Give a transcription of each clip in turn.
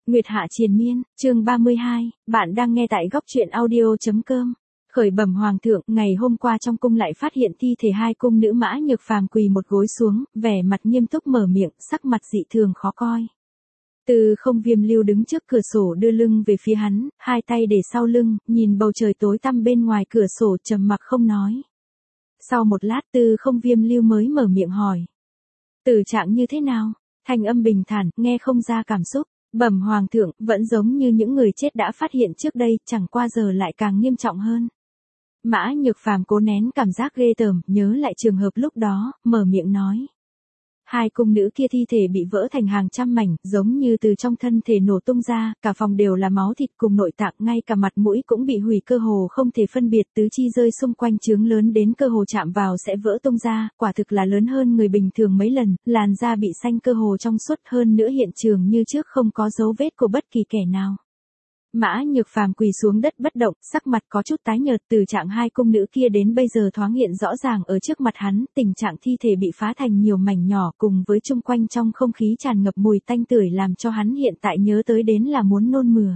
Nguyệt Hạ Triền Miên, chương 32, bạn đang nghe tại góc truyện audio.com. Khởi bẩm hoàng thượng, ngày hôm qua trong cung lại phát hiện thi thể hai cung nữ Mã Nhược Phàm quỳ một gối xuống, vẻ mặt nghiêm túc mở miệng, sắc mặt dị thường khó coi. Từ Không Viêm Lưu đứng trước cửa sổ đưa lưng về phía hắn, hai tay để sau lưng, nhìn bầu trời tối tăm bên ngoài cửa sổ trầm mặc không nói. Sau một lát Từ Không Viêm Lưu mới mở miệng hỏi. Tử trạng như thế nào? Thanh âm bình thản, nghe không ra cảm xúc. Bẩm hoàng thượng, vẫn giống như những người chết đã phát hiện trước đây, chẳng qua giờ lại càng nghiêm trọng hơn. Mã Nhược Phàm cố nén cảm giác ghê tởm, nhớ lại trường hợp lúc đó, mở miệng nói. Hai cung nữ kia thi thể bị vỡ thành hàng trăm mảnh, giống như từ trong thân thể nổ tung ra, cả phòng đều là máu thịt cùng nội tạng, ngay cả mặt mũi cũng bị hủy, cơ hồ không thể phân biệt, tứ chi rơi xung quanh chướng lớn đến cơ hồ chạm vào sẽ vỡ tung ra, quả thực là lớn hơn người bình thường mấy lần, làn da bị xanh cơ hồ trong suốt, hơn nữa hiện trường như trước không có dấu vết của bất kỳ kẻ nào. Mã Nhược Phàm quỳ xuống đất bất động, sắc mặt có chút tái nhợt, từ trạng hai cung nữ kia đến bây giờ thoáng hiện rõ ràng ở trước mặt hắn, tình trạng thi thể bị phá thành nhiều mảnh nhỏ cùng với chung quanh trong không khí tràn ngập mùi tanh tưởi làm cho hắn hiện tại nhớ tới đến là muốn nôn mửa.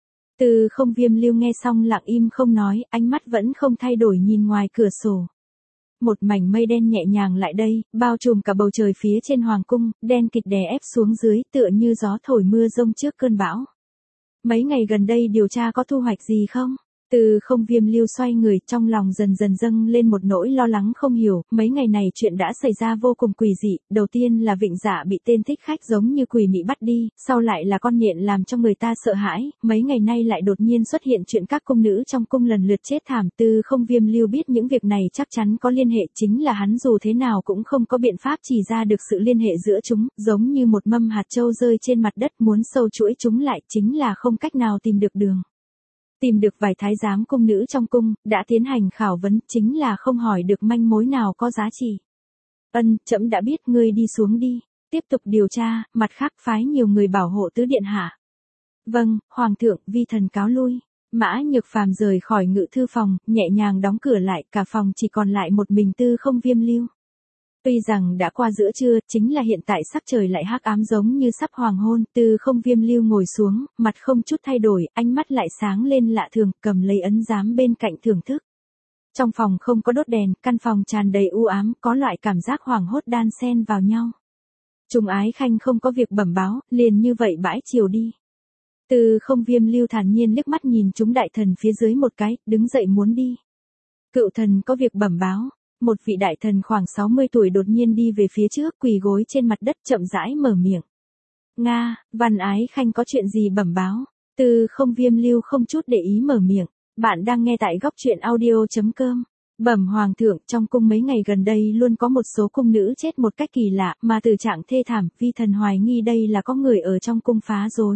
Từ Không Viêm Lưu nghe xong lặng im không nói, ánh mắt vẫn không thay đổi nhìn ngoài cửa sổ. Một mảnh mây đen nhẹ nhàng lại đây, bao trùm cả bầu trời phía trên hoàng cung, đen kịt đè ép xuống dưới tựa như gió thổi mưa rông trước cơn bão. Mấy ngày gần đây điều tra có thu hoạch gì không? Từ Không Viêm Lưu xoay người, trong lòng dần dần dâng lên một nỗi lo lắng không hiểu, mấy ngày này chuyện đã xảy ra vô cùng quỷ dị, đầu tiên là Vịnh Dạ bị tên thích khách giống như quỷ mị bắt đi, sau lại là con nhện làm cho người ta sợ hãi, mấy ngày nay lại đột nhiên xuất hiện chuyện các cung nữ trong cung lần lượt chết thảm. Từ Không Viêm Lưu biết những việc này chắc chắn có liên hệ, chính là hắn dù thế nào cũng không có biện pháp chỉ ra được sự liên hệ giữa chúng, giống như một mâm hạt châu rơi trên mặt đất muốn sâu chuỗi chúng lại, chính là không cách nào tìm được đường. Tìm được vài thái giám cung nữ trong cung, đã tiến hành khảo vấn, chính là không hỏi được manh mối nào có giá trị. Trẫm đã biết, ngươi đi xuống đi, tiếp tục điều tra, mặt khác phái nhiều người bảo hộ tứ điện hạ. Vâng, hoàng thượng, vi thần cáo lui. Mã Nhược Phàm rời khỏi ngự thư phòng, nhẹ nhàng đóng cửa lại, cả phòng chỉ còn lại một mình Từ Không Viêm Lưu. Tuy rằng đã qua giữa trưa, chính là hiện tại sắc trời lại hắc ám giống như sắp hoàng hôn, Từ Không Viêm Lưu ngồi xuống, mặt không chút thay đổi, ánh mắt lại sáng lên lạ thường, cầm lấy ấn giám bên cạnh thưởng thức. Trong phòng không có đốt đèn, căn phòng tràn đầy u ám, có loại cảm giác hoảng hốt đan xen vào nhau. Trùng Ái Khanh không có việc bẩm báo, liền như vậy bãi chiều đi. Từ Không Viêm Lưu thản nhiên liếc mắt nhìn chúng đại thần phía dưới một cái, đứng dậy muốn đi. Cựu thần có việc bẩm báo. Một vị đại thần khoảng 60 tuổi đột nhiên đi về phía trước, quỳ gối trên mặt đất chậm rãi mở miệng. Nga, Văn Ái Khanh có chuyện gì bẩm báo? Từ Không Viêm Lưu không chút để ý mở miệng. Bạn đang nghe tại góc truyện audio.com. Bẩm hoàng thượng, trong cung mấy ngày gần đây luôn có một số cung nữ chết một cách kỳ lạ, mà từ trạng thê thảm, vi thần hoài nghi đây là có người ở trong cung phá rối.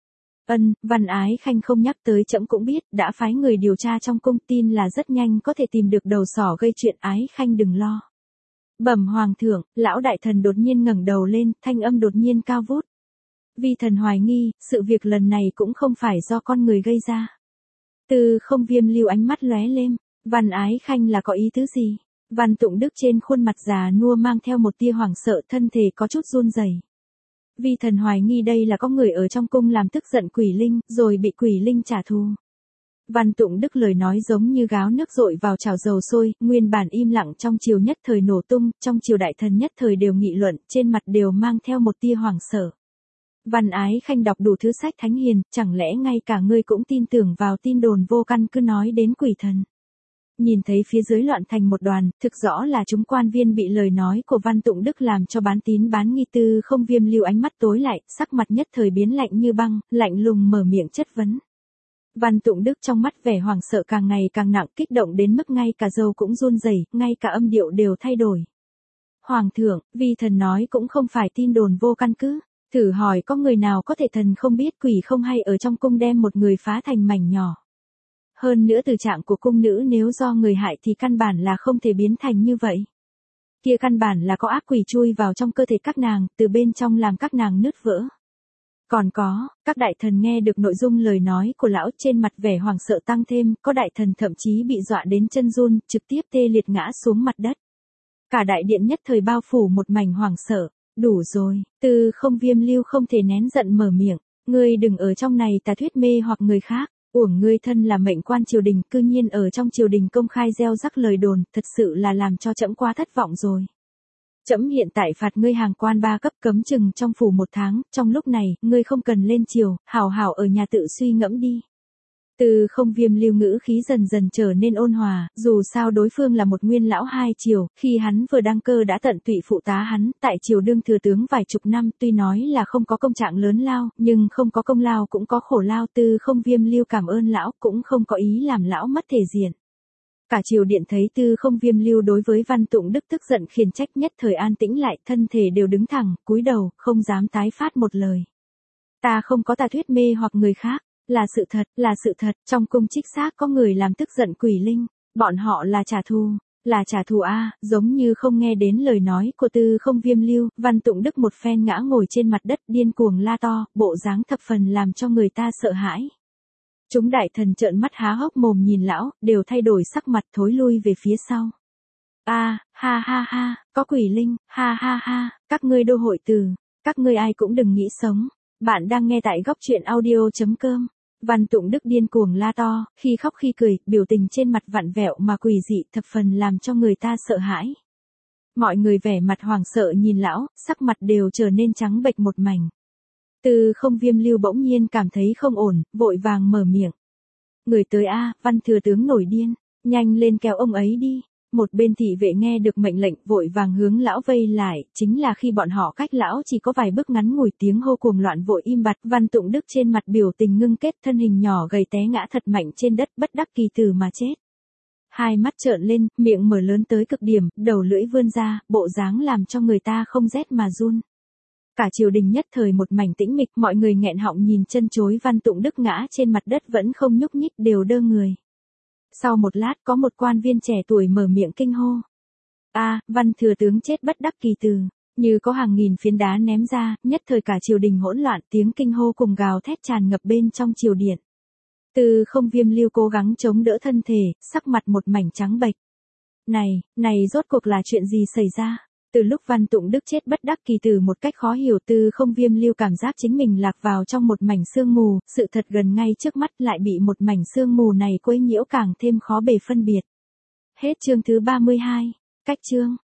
Văn Ái Khanh không nhắc tới trẫm cũng biết, đã phái người điều tra trong cung, tin là rất nhanh có thể tìm được đầu sỏ gây chuyện, Ái Khanh đừng lo. Bẩm hoàng thượng, lão đại thần đột nhiên ngẩng đầu lên, thanh âm đột nhiên cao vút. Vi thần hoài nghi, sự việc lần này cũng không phải do con người gây ra. Từ Không Viêm Lưu ánh mắt lóe lên, Văn Ái Khanh là có ý tứ gì? Văn Tụng Đức trên khuôn mặt già nua mang theo một tia hoảng sợ, thân thể có chút run rẩy. Vi thần hoài nghi đây là có người ở trong cung làm tức giận quỷ linh, rồi bị quỷ linh trả thù. Văn Tụng Đức lời nói giống như gáo nước dội vào chảo dầu sôi, nguyên bản im lặng trong triều nhất thời nổ tung, trong triều đại thần nhất thời đều nghị luận, trên mặt đều mang theo một tia hoảng sợ. Văn Ái Khanh đọc đủ thứ sách thánh hiền, chẳng lẽ ngay cả ngươi cũng tin tưởng vào tin đồn vô căn cứ nói đến quỷ thần? Nhìn thấy phía dưới loạn thành một đoàn, thực rõ là chúng quan viên bị lời nói của Văn Tụng Đức làm cho bán tín bán nghi. Từ Không Viêm Lưu ánh mắt tối lại, sắc mặt nhất thời biến lạnh như băng, lạnh lùng mở miệng chất vấn. Văn Tụng Đức trong mắt vẻ hoảng sợ càng ngày càng nặng, kích động đến mức ngay cả dâu cũng run rẩy, ngay cả âm điệu đều thay đổi. Hoàng thượng, vi thần nói cũng không phải tin đồn vô căn cứ, thử hỏi có người nào có thể thần không biết quỷ không hay ở trong cung đem một người phá thành mảnh nhỏ. Hơn nữa từ trạng của cung nữ nếu do người hại thì căn bản là không thể biến thành như vậy. Kia căn bản là có ác quỷ chui vào trong cơ thể các nàng, từ bên trong làm các nàng nứt vỡ. Còn có, các đại thần nghe được nội dung lời nói của lão, trên mặt vẻ hoảng sợ tăng thêm, có đại thần thậm chí bị dọa đến chân run, trực tiếp tê liệt ngã xuống mặt đất. Cả đại điện nhất thời bao phủ một mảnh hoảng sợ. Đủ rồi, Từ Không Viêm Lưu không thể nén giận mở miệng. Ngươi đừng ở trong này tà thuyết mê hoặc người khác, uổng ngươi thân là mệnh quan triều đình, cư nhiên ở trong triều đình công khai gieo rắc lời đồn, thật sự là làm cho trẫm quá thất vọng rồi. Trẫm hiện tại phạt ngươi hàng quan 3 cấp cấm chừng trong phủ 1 tháng, trong lúc này, ngươi không cần lên triều, hảo hảo ở nhà tự suy ngẫm đi. Từ Không Viêm lưu ngữ khí dần dần trở nên ôn hòa, dù sao đối phương là một nguyên lão 2 triều, khi hắn vừa đăng cơ đã tận tụy phụ tá hắn, tại triều đương thừa tướng vài chục năm, tuy nói là không có công trạng lớn lao, nhưng không có công lao cũng có khổ lao. Từ Không Viêm lưu cảm ơn lão, cũng không có ý làm lão mất thể diện. Cả triều điện thấy Từ Không Viêm lưu đối với Văn Tụng Đức tức giận khiển trách, nhất thời an tĩnh lại, thân thể đều đứng thẳng, cúi đầu, không dám tái phát một lời. Ta không có tà thuyết mê hoặc người khác. Là sự thật, trong cung trích xác có người làm tức giận quỷ linh, bọn họ là trả thù a, giống như không nghe đến lời nói của Từ Không Viêm lưu, Văn Tụng Đức một phen ngã ngồi trên mặt đất điên cuồng la to, bộ dáng thập phần làm cho người ta sợ hãi. Chúng đại thần trợn mắt há hốc mồm nhìn lão, đều thay đổi sắc mặt thối lui về phía sau. Ha ha, có quỷ linh, ha, các ngươi đô hội từ, các ngươi ai cũng đừng nghĩ sống. Bạn đang nghe tại góc truyện audio.com. Văn Tụng Đức điên cuồng la to, khi khóc khi cười, biểu tình trên mặt vặn vẹo mà quỷ dị, thập phần làm cho người ta sợ hãi. Mọi người vẻ mặt hoảng sợ nhìn lão, sắc mặt đều trở nên trắng bệch một mảnh. Từ Không Viêm lưu bỗng nhiên cảm thấy không ổn, vội vàng mở miệng. Người tới a, Văn thừa tướng nổi điên, nhanh lên kéo ông ấy đi. Một bên thị vệ nghe được mệnh lệnh vội vàng hướng lão vây lại, chính là khi bọn họ cách lão chỉ có vài bước ngắn ngủi, tiếng hô cuồng loạn vội im bặt. Văn Tụng Đức trên mặt biểu tình ngưng kết, thân hình nhỏ gầy té ngã thật mạnh trên đất, bất đắc kỳ tử mà chết. Hai mắt trợn lên, miệng mở lớn tới cực điểm, đầu lưỡi vươn ra, bộ dáng làm cho người ta không rét mà run. Cả triều đình nhất thời một mảnh tĩnh mịch, mọi người nghẹn họng nhìn chân chối. Văn Tụng Đức ngã trên mặt đất vẫn không nhúc nhích, đều đơ người. Sau một lát có một quan viên trẻ tuổi mở miệng kinh hô. Văn thừa tướng chết bất đắc kỳ tử. Như có hàng nghìn phiến đá ném ra, nhất thời cả triều đình hỗn loạn, tiếng kinh hô cùng gào thét tràn ngập bên trong triều điện. Từ Không Viêm lưu cố gắng chống đỡ thân thể, sắc mặt một mảnh trắng bệch. Này rốt cuộc là chuyện gì xảy ra? Từ lúc Văn Tụng Đức chết bất đắc kỳ tử một cách khó hiểu, Từ Không Viêm lưu cảm giác chính mình lạc vào trong một mảnh sương mù, sự thật gần ngay trước mắt lại bị một mảnh sương mù này quấy nhiễu càng thêm khó bề phân biệt. Hết chương thứ 32. Cách chương.